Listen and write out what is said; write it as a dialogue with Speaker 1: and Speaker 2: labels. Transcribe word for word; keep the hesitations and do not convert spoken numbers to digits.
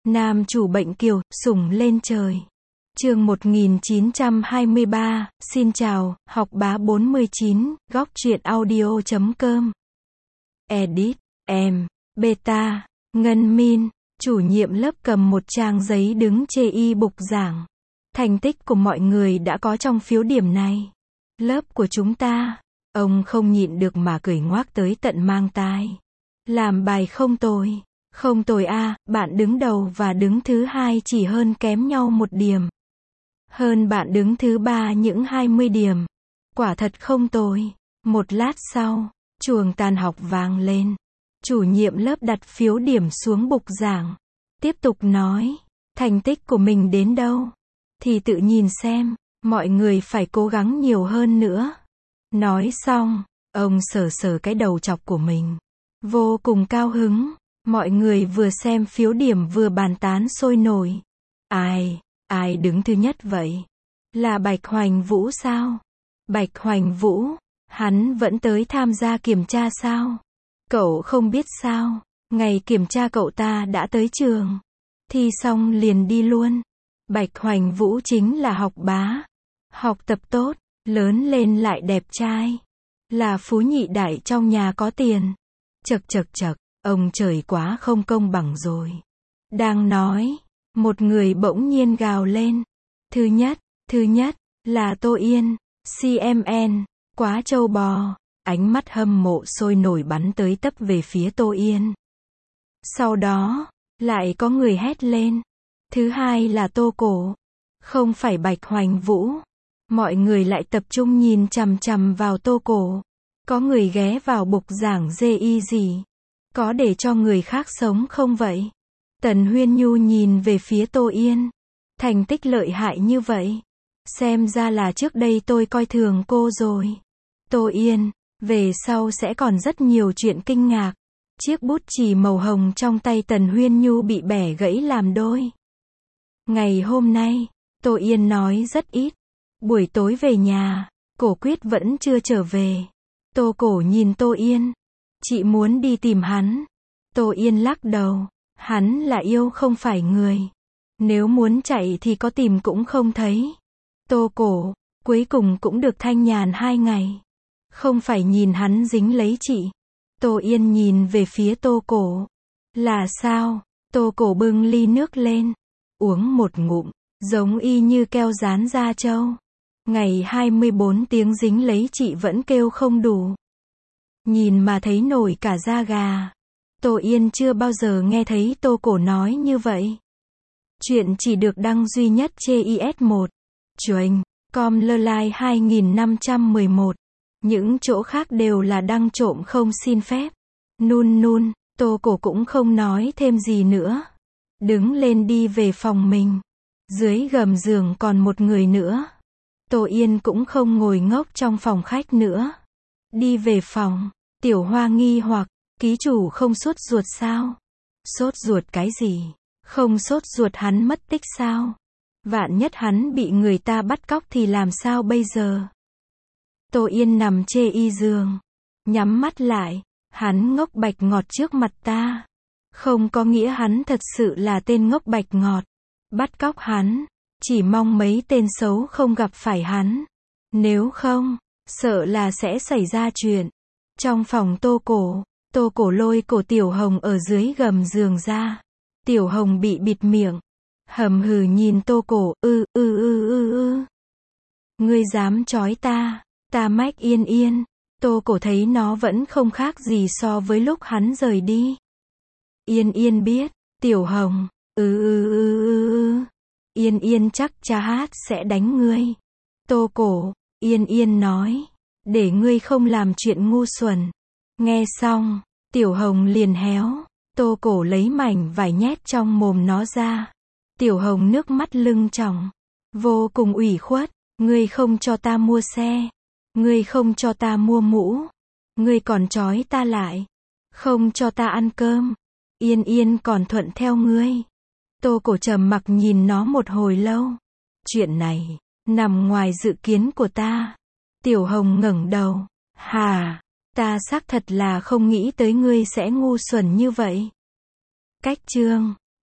Speaker 1: Nam chủ bệnh kiều, sủng lên trời. Chương một nghìn chín trăm hai mươi ba, xin chào, học bá bốn mươi chín, góc truyện audio chấm com. Edit, em, beta, Ngân Min, chủ nhiệm lớp cầm một trang giấy đứng chê y bục giảng. Thành tích của mọi người đã có trong phiếu điểm này. Lớp của chúng ta, ông không nhịn được mà cười ngoác tới tận mang tai. Làm bài không tồi. Không tồi a, bạn đứng đầu và đứng thứ hai chỉ hơn kém nhau một điểm. Hơn bạn đứng thứ ba những hai mươi điểm. Quả thật không tồi. Một lát sau, chuông tan học vang lên. Chủ nhiệm lớp đặt phiếu điểm xuống bục giảng. Tiếp tục nói, thành tích của mình đến đâu? Thì tự nhìn xem, mọi người phải cố gắng nhiều hơn nữa. Nói xong, ông sờ sờ cái đầu chọc của mình. Vô cùng cao hứng. Mọi người vừa xem phiếu điểm vừa bàn tán sôi nổi. Ai, ai đứng thứ nhất vậy? Là Bạch Hoành Vũ sao? Bạch Hoành Vũ, hắn vẫn tới tham gia kiểm tra sao? Cậu không biết sao? Ngày kiểm tra cậu ta đã tới trường. Thi xong liền đi luôn. Bạch Hoành Vũ chính là học bá. Học tập tốt, lớn lên lại đẹp trai. Là phú nhị đại trong nhà có tiền. Chậc chậc chậc. Ông trời quá không công bằng rồi. Đang nói, một người bỗng nhiên gào lên. Thứ nhất, thứ nhất, là Tô Yên, xê em en, quá trâu bò. Ánh mắt hâm mộ sôi nổi bắn tới tấp về phía Tô Yên. Sau đó, lại có người hét lên. Thứ hai là Tô Cổ. Không phải Bạch Hoành Vũ. Mọi người lại tập trung nhìn chằm chằm vào Tô Cổ. Có người ghé vào bục giảng dê y gì? Có để cho người khác sống không vậy? Tần Huyên Nhu nhìn về phía Tô Yên. Thành tích lợi hại như vậy. Xem ra là trước đây tôi coi thường cô rồi. Tô Yên, về sau sẽ còn rất nhiều chuyện kinh ngạc. Chiếc bút chì màu hồng trong tay Tần Huyên Nhu bị bẻ gãy làm đôi. Ngày hôm nay, Tô Yên nói rất ít. Buổi tối về nhà, Cổ Quyết vẫn chưa trở về. Tô Cổ nhìn Tô Yên. Chị muốn đi tìm hắn. Tô Yên lắc đầu. Hắn là yêu không phải người. Nếu muốn chạy thì có tìm cũng không thấy. Tô Cổ, cuối cùng cũng được thanh nhàn hai ngày. Không phải nhìn hắn dính lấy chị. Tô Yên nhìn về phía Tô Cổ. Là sao? Tô Cổ bưng ly nước lên. Uống một ngụm, giống y như keo dán da trâu. Ngày hai mươi bốn tiếng dính lấy chị vẫn kêu không đủ. Nhìn mà thấy nổi cả da gà. Tô Yên chưa bao giờ nghe thấy Tô Cổ nói như vậy. Chuyện chỉ được đăng duy nhất trên i ét một. Chuềnh, com lơ lai hai nghìn năm trăm mười một. Những chỗ khác đều là đăng trộm không xin phép. Nun nun, Tô Cổ cũng không nói thêm gì nữa. Đứng lên đi về phòng mình. Dưới gầm giường còn một người nữa. Tô Yên cũng không ngồi ngốc trong phòng khách nữa. Đi về phòng. Tiểu Hoa nghi hoặc, ký chủ không sốt ruột sao? Sốt ruột cái gì? Không sốt ruột hắn mất tích sao? Vạn nhất hắn bị người ta bắt cóc thì làm sao bây giờ? Tô Yên nằm chê y giường. Nhắm mắt lại. Hắn ngốc Bạch Ngọt trước mặt ta. Không có nghĩa hắn thật sự là tên ngốc Bạch Ngọt. Bắt cóc hắn. Chỉ mong mấy tên xấu không gặp phải hắn. Nếu không, sợ là sẽ xảy ra chuyện. Trong phòng Tô Cổ, Tô Cổ lôi cổ Tiểu Hồng ở dưới gầm giường ra. Tiểu Hồng bị bịt miệng. Hầm hừ nhìn Tô Cổ, ư, ư, ư, ư, ư. Ngươi dám chói ta, ta mách Yên Yên. Tô Cổ thấy nó vẫn không khác gì so với lúc hắn rời đi. Yên Yên biết, Tiểu Hồng, ư, ư, ư, ư, ư. Yên Yên chắc cha hát sẽ đánh ngươi. Tô Cổ, Yên Yên nói. Để ngươi không làm chuyện ngu xuẩn. Nghe xong, Tiểu Hồng liền héo. Tô Cổ lấy mảnh vải nhét trong mồm nó ra. Tiểu Hồng nước mắt lưng tròng. Vô cùng ủy khuất. Ngươi không cho ta mua xe. Ngươi không cho ta mua mũ. Ngươi còn trói ta lại. Không cho ta ăn cơm. Yên Yên còn thuận theo ngươi. Tô Cổ trầm mặc nhìn nó một hồi lâu. Chuyện này, nằm ngoài dự kiến của ta. Tiểu Hồng ngẩng đầu. Hà, ta xác thật là không nghĩ tới ngươi sẽ ngu xuẩn như vậy. Cách chương